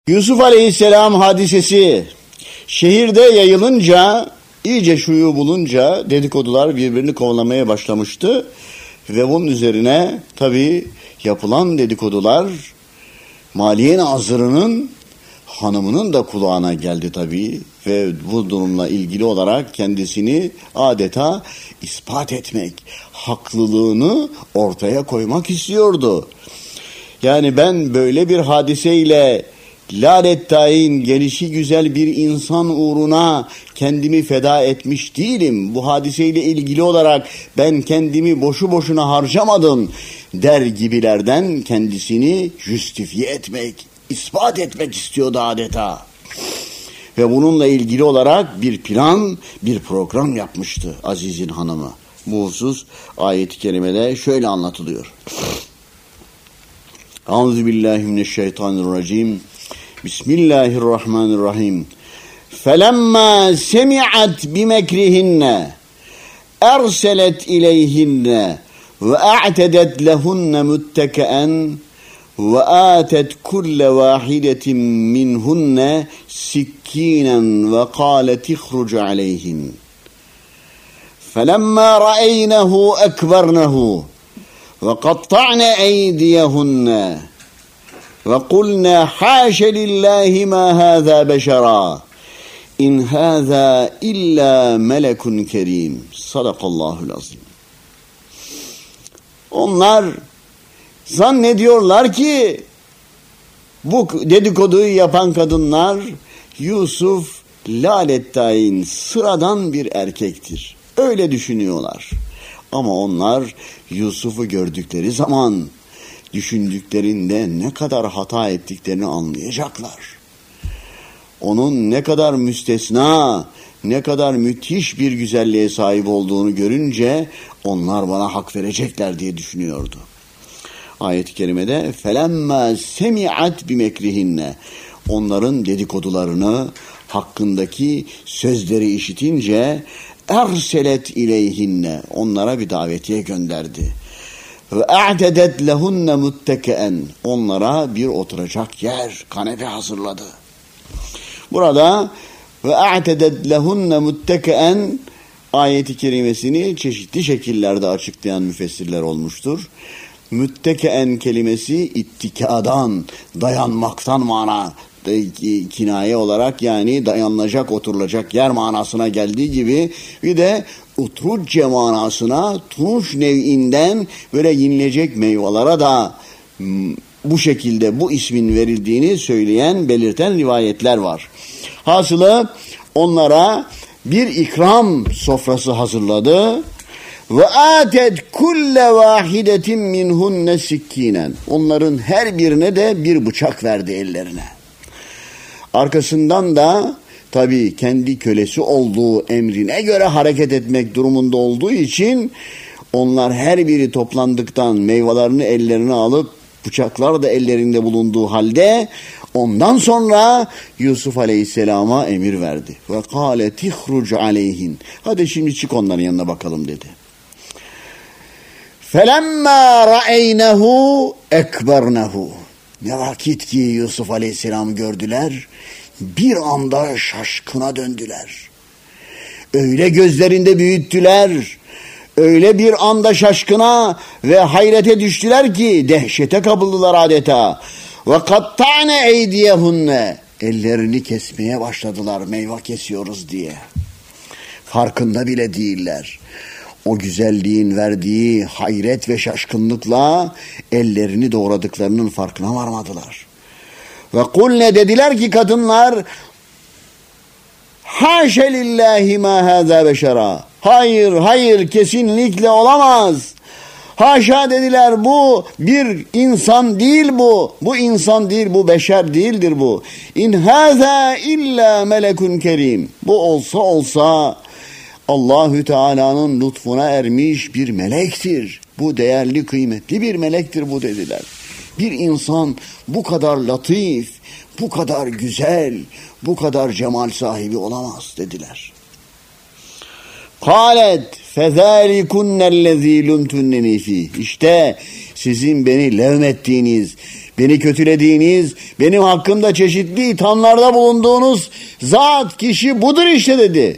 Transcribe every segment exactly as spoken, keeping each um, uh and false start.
Yusuf Aleyhisselam hadisesi şehirde yayılınca, iyice şuyu bulunca dedikodular birbirini kovalamaya başlamıştı. Ve bunun üzerine tabii yapılan dedikodular Maliye Nazırı'nın hanımının da kulağına geldi tabii. Ve bu durumla ilgili olarak kendisini adeta ispat etmek, haklılığını ortaya koymak istiyordu. Yani ben böyle bir hadiseyle lanet tayin gelişi güzel bir insan uğruna kendimi feda etmiş değilim. Bu hadiseyle ilgili olarak ben kendimi boşu boşuna harcamadım der gibilerden kendisini justifiye etmek, ispat etmek istiyordu adeta. Ve bununla ilgili olarak bir plan, bir program yapmıştı Aziz'in hanımı. Bu husus ayet-i kerimede şöyle anlatılıyor. Euzubillahimineşşeytanirracim. Bismillahirrahmanirrahim. Felemma semi'at bimekrihinne erselet ileyhinne ve a'tedet lehunne muttekeen ve atet kulle vahidetin minhunne sikkinen ve kâlet ihruc aleyhin. Felemma ra'eynehu ekbernehu ve katta'ne eydiyehunne ve kulna haşe lillahi ma hâzâ beşerâ in hâzâ illa melekun kerim. Sadakallahul azim. Onlar zannediyorlar ki bu dedikoduyu yapan kadınlar Yusuf lalettayin sıradan bir erkektir. Öyle düşünüyorlar. Ama onlar Yusuf'u gördükleri zaman düşündüklerinde ne kadar hata ettiklerini anlayacaklar. Onun ne kadar müstesna, ne kadar müthiş bir güzelliğe sahip olduğunu görünce onlar bana hak verecekler diye düşünüyordu. Ayet-i kerimede felemma semi'at bimekrihinne, onların dedikodularını, hakkındaki sözleri işitince erselet ileyhinne, onlara bir davetiye gönderdi. Ve a'tedet lehunne muttekeen, onlara bir oturacak yer, kanepe hazırladı. Burada ve a'tedet lehunne muttekeen ayet-i kerimesini çeşitli şekillerde açıklayan müfessirler olmuştur. Müttekeen kelimesi ittikadan, dayanmaktan mana kinaye olarak, yani dayanılacak, oturulacak yer manasına geldiği gibi bir de utrucce manasına, turunç nev'inden böyle yenilecek meyvelere da bu şekilde bu ismin verildiğini söyleyen, belirten rivayetler var. Hasılı onlara bir ikram sofrası hazırladı. Ve atet kulle vahidetin minhunne sikkinen, onların her birine de bir bıçak verdi ellerine. Arkasından da tabii kendi kölesi olduğu emrine göre hareket etmek durumunda olduğu için onlar her biri toplandıktan meyvelerini ellerine alıp bıçaklar da ellerinde bulunduğu halde ondan sonra Yusuf Aleyhisselam'a emir verdi. Ve kâlet ihruc aleyhin, hadi şimdi çık onların yanına bakalım dedi. Felemma ra'eynehu ekbernehu, ne vakit ki Yusuf Aleyhisselam'ı gördüler, bir anda şaşkına döndüler. Öyle gözlerinde büyüttüler, öyle bir anda şaşkına ve hayrete düştüler ki dehşete kapıldılar adeta. Ve katta'ne eydiyehunne, ellerini kesmeye başladılar meyve kesiyoruz diye. Farkında bile değiller. O güzelliğin verdiği hayret ve şaşkınlıkla ellerini doğradıklarının farkına varmadılar. Ve kulne, dediler ki kadınlar, haşe lillahi ma hâzâ beşerâ, hayır hayır kesinlikle olamaz. Haşa dediler, bu bir insan değil bu. Bu insan değil, bu beşer değildir bu. İn hâzâ illa melekun kerim. Bu olsa olsa Allahü Teala'nın lütfuna ermiş bir melektir. Bu değerli, kıymetli bir melektir bu dediler. Bir insan bu kadar latif, bu kadar güzel, bu kadar cemal sahibi olamaz dediler. Kâlet fezâlikunnellezî lumtunneni fîh. İşte sizin beni levmettiğiniz, beni kötülediğiniz, benim hakkımda çeşitli ithamlarda bulunduğunuz zat kişi budur işte dedi.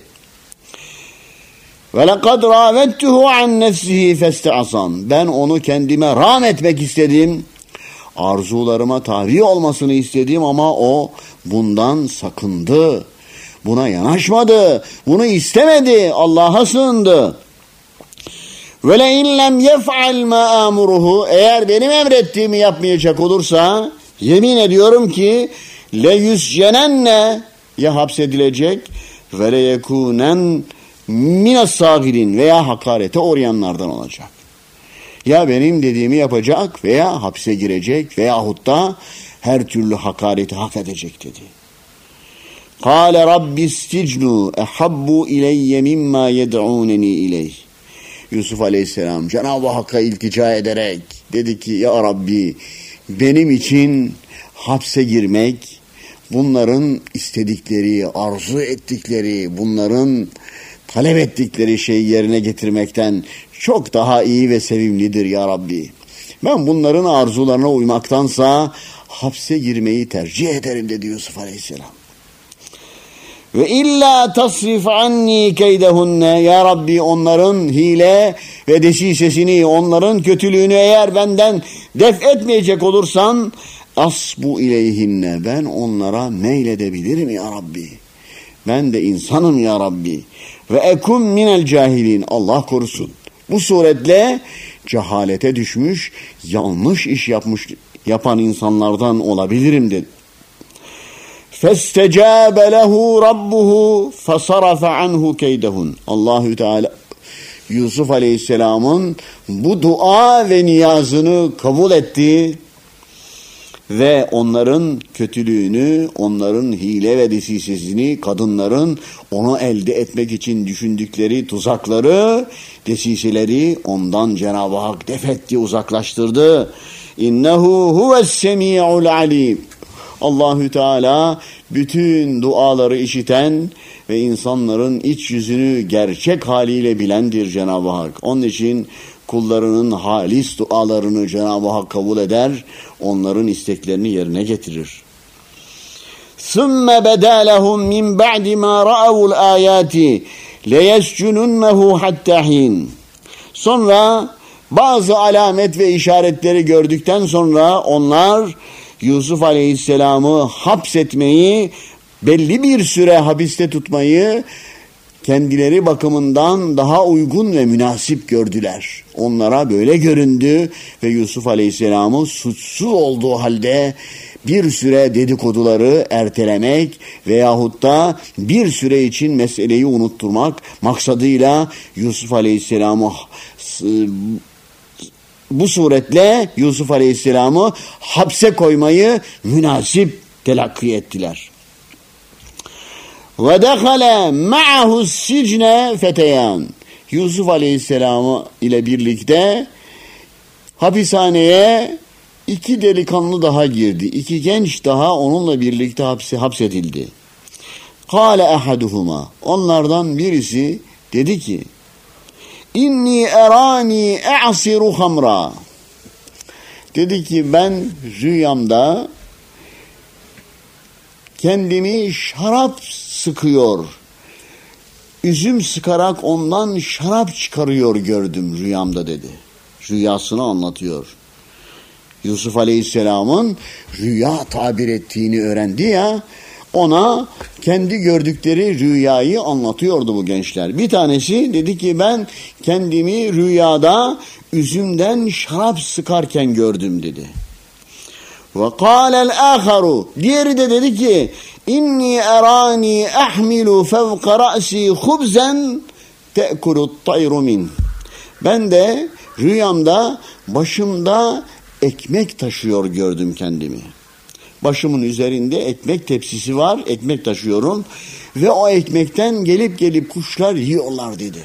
وَلَقَدْ رَاوَدْتُهُ عَنْ نَفْسِهِ فَاسْتَعْصَمْ. Ben onu kendime rağm etmek istedim. Arzularıma tabi olmasını istedim ama o bundan sakındı. Buna yanaşmadı. Bunu istemedi. Allah'a sığındı. وَلَاِنْ لَمْ يَفْعَلْ مَا آمُرُهُ. Eğer benim emrettiğimi yapmayacak olursa yemin ediyorum ki لَيُسْجَنَنَّ ya hapsedilecek وَلَيَكُونَنْ مِنَ السَّاغِرِينَ veya hakarete uğrayanlardan olacak. Ya benim dediğimi yapacak veya hapse girecek veyahut da her türlü hakareti hak edecek dedi. قَالَ رَبِّ اسْتِجْنُوا اَحَبُّ اِلَيَّ مِمَّا يَدْعُونَنِي اِلَيْهِ. Yusuf Aleyhisselam Cenab-ı Hakk'a iltica ederek dedi ki ya Rabbi benim için hapse girmek, bunların istedikleri, arzu ettikleri, bunların talep ettikleri şeyi yerine getirmekten çok daha iyi ve sevimlidir ya Rabbi. Ben bunların arzularına uymaktansa hapse girmeyi tercih ederim dedi Yusuf Aleyhisselam. Ve illa tasrif anni keydehunne ya Rabbi onların hile ve desisesini, onların kötülüğünü eğer benden def etmeyecek olursan asbu ileyhinne ben onlara meyledebilirim ya Rabbi. Ben de insanım ya Rabbi. Ve ekum minel cahilin. Allah korusun. Bu suretle cehalete düşmüş, yanlış iş yapmış yapan insanlardan olabilirim dedi. فَاسْتَجَابَ لَهُ رَبُّهُ فَصَرَفَ عَنْهُ كَيْدَهُنْ. Allahü Teala Yusuf Aleyhisselam'ın bu dua ve niyazını kabul etti ve onların kötülüğünü, onların hile ve desisesini, kadınların onu elde etmek için düşündükleri tuzakları, desiseleri ondan Cenab-ı Hak defetti, uzaklaştırdı. İnnehu huves-semi'ul alim. Allahü Teala bütün duaları işiten ve insanların iç yüzünü gerçek haliyle bilendir Cenab-ı Hak. Onun için kullarının halis dualarını Cenab-ı Hak kabul eder, onların isteklerini yerine getirir. ثُمَّ بَدَا لَهُمْ مِنْ بَعْدِ مَا رَأَوُوا الْآيَاتِ لَيَسْجُنُنَّهُ حَتَّى حِينٍ. Sonra bazı alamet ve işaretleri gördükten sonra onlar Yusuf Aleyhisselam'ı hapsetmeyi, belli bir süre hapiste tutmayı kendileri bakımından daha uygun ve münasip gördüler. Onlara böyle göründü ve Yusuf Aleyhisselam'ı suçsuz olduğu halde bir süre dedikoduları ertelemek veyahut da bir süre için meseleyi unutturmak maksadıyla Yusuf Aleyhisselam'ı bu suretle Yusuf Aleyhisselam'ı hapse koymayı münasip telakki ettiler. Ve dehale ma'ahu sicne feteyan. Yusuf Aleyhisselam ile birlikte hapishaneye iki delikanlı daha girdi. İki genç daha onunla birlikte hapse, hapsedildi. Kâle ehaduhuma. Onlardan birisi dedi ki İnni erani e'asiru hamra. Dedi ki ben rüyamda kendimi şarap sıkıyor, üzüm sıkarak ondan şarap çıkarıyor gördüm rüyamda dedi. Rüyasını anlatıyor. Yusuf Aleyhisselam'ın rüya tabir ettiğini öğrendi ya, ona kendi gördükleri rüyayı anlatıyordu bu gençler. Bir tanesi dedi ki ben kendimi rüyada üzümden şarap sıkarken gördüm dedi. Ve kâlel âkharu. Diğeri de dedi ki inni erani ahmilu fevka ra'si hubzen te'kulut tayru min. Ben de rüyamda başımda ekmek taşıyor gördüm kendimi. Başımın üzerinde ekmek tepsisi var, ekmek taşıyorum ve o ekmekten gelip gelip kuşlar yiyorlar dedi.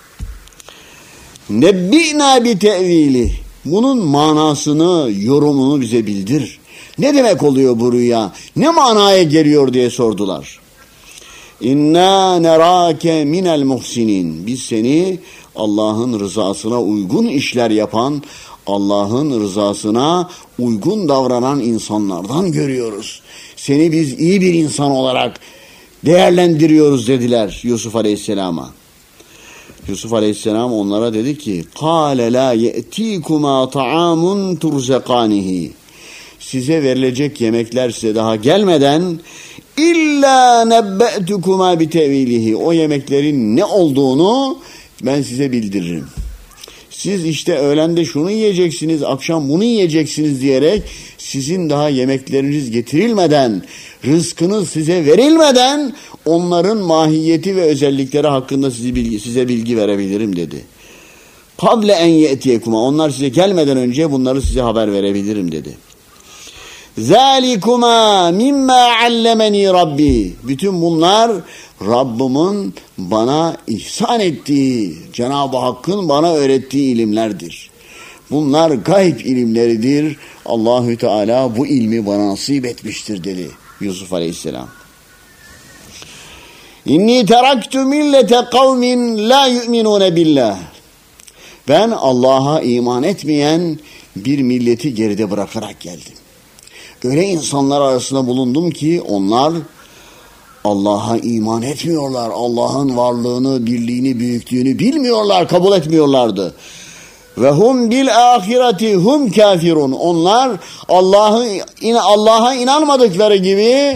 Nebbi'na bi tevili. Bunun manasını, yorumunu bize bildir. Ne demek oluyor bu rüya? Ne manaya geliyor diye sordular. İnna nerake minel muhsinin. Biz seni Allah'ın rızasına uygun işler yapan, Allah'ın rızasına uygun davranan insanlardan görüyoruz. Seni biz iyi bir insan olarak değerlendiriyoruz dediler Yusuf Aleyhisselam'a. Yusuf Aleyhisselam onlara dedi ki: "Kâle lâ ye'tîkumâ ta'âmun turzekânihi." Size verilecek yemekler size daha gelmeden illa nebbe'tukuma bi tevilihi. O yemeklerin ne olduğunu ben size bildiririm. Siz işte öğlende şunu yiyeceksiniz, akşam bunu yiyeceksiniz diyerek sizin daha yemekleriniz getirilmeden, rızkınız size verilmeden onların mahiyeti ve özellikleri hakkında size bilgi, size bilgi verebilirim dedi. Kable en ye'tiyekuma. Onlar size gelmeden önce bunları size haber verebilirim dedi. Zalikuma mimma allemeni Rabbi. Bütün bunlar Rabbimin bana ihsan ettiği, Cenab-ı Hakk'ın bana öğrettiği ilimlerdir. Bunlar gayb ilimleridir. Allahü Teala bu ilmi bana nasip etmiştir dedi Yusuf Aleyhisselam. İnni teraktu millete kavmin la yu'minune billah. Ben Allah'a iman etmeyen bir milleti geride bırakarak geldim. Öyle insanlar arasında bulundum ki onlar Allah'a iman etmiyorlar. Allah'ın varlığını, birliğini, büyüklüğünü bilmiyorlar, kabul etmiyorlardı. Ve hum bil ahireti hum kafirun. Onlar Allah'ı Allah'a inanmadıkları gibi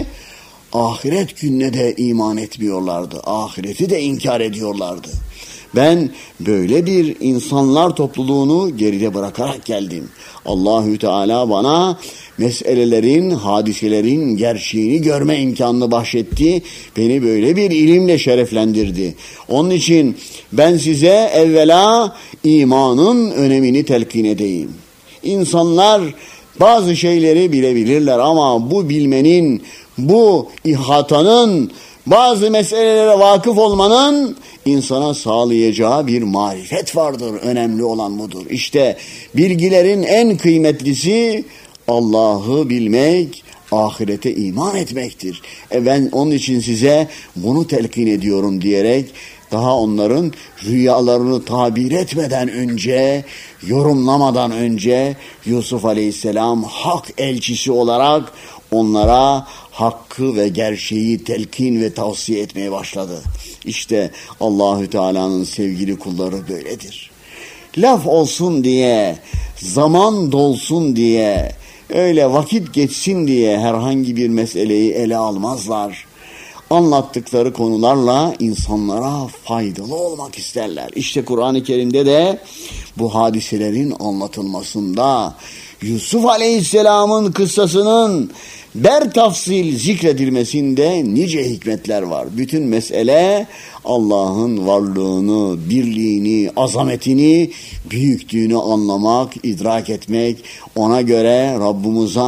ahiret gününe de iman etmiyorlardı. Ahireti de inkar ediyorlardı. Ben böyle bir insanlar topluluğunu geride bırakarak geldim. Allahü Teala bana meselelerin, hadiselerin gerçeğini görme imkanını bahşetti. Beni böyle bir ilimle şereflendirdi. Onun için ben size evvela imanın önemini telkin edeyim. İnsanlar bazı şeyleri bilebilirler ama bu bilmenin, bu ihatanın, bazı meselelere vakıf olmanın insana sağlayacağı bir marifet vardır. Önemli olan budur. İşte bilgilerin en kıymetlisi Allah'ı bilmek, ahirete iman etmektir. E ben onun için size bunu telkin ediyorum diyerek daha onların rüyalarını tabir etmeden önce, yorumlamadan önce Yusuf Aleyhisselam hak elçisi olarak onlara hakkı ve gerçeği telkin ve tavsiye etmeye başladı. İşte Allahü Teala'nın sevgili kulları böyledir. Laf olsun diye, zaman dolsun diye, öyle vakit geçsin diye herhangi bir meseleyi ele almazlar. Anlattıkları konularla insanlara faydalı olmak isterler. İşte Kur'an-ı Kerim'de de bu hadiselerin anlatılmasında Yusuf Aleyhisselam'ın kıssasının bertafsil zikredilmesinde nice hikmetler var. Bütün mesele Allah'ın varlığını, birliğini, azametini, büyüklüğünü anlamak, idrak etmek, ona göre Rabbimize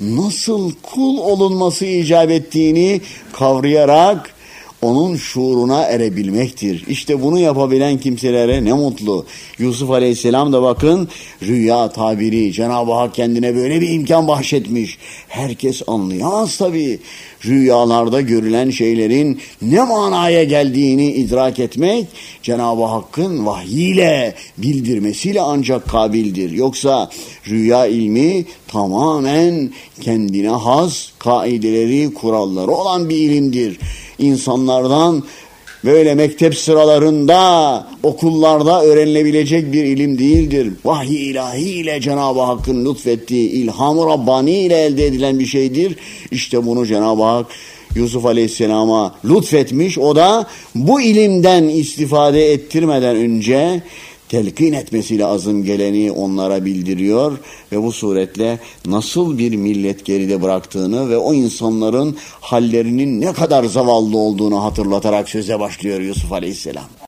nasıl kul olunması icap ettiğini kavrayarak onun şuuruna erebilmektir. İşte bunu yapabilen kimselere ne mutlu. Yusuf Aleyhisselam da bakın rüya tabiri, Cenab-ı Hak kendine böyle bir imkan bahşetmiş. Herkes anlayamaz tabii. Rüyalarda görülen şeylerin ne manaya geldiğini idrak etmek Cenab-ı Hakk'ın vahyiyle bildirmesiyle ancak kabildir. Yoksa rüya ilmi tamamen kendine has kaideleri, kuralları olan bir ilimdir. İnsanlardan böyle mektep sıralarında, okullarda öğrenilebilecek bir ilim değildir. Vahiy ilahi ile Cenab-ı Hakk'ın lütfettiği, ilham-ı Rabbani ile elde edilen bir şeydir. İşte bunu Cenab-ı Hak Yusuf Aleyhisselam'a lütfetmiş. O da bu ilimden istifade ettirmeden önce telkin etmesiyle azım geleni onlara bildiriyor ve bu suretle nasıl bir millet geride bıraktığını ve o insanların hallerinin ne kadar zavallı olduğunu hatırlatarak söze başlıyor Yusuf Aleyhisselam.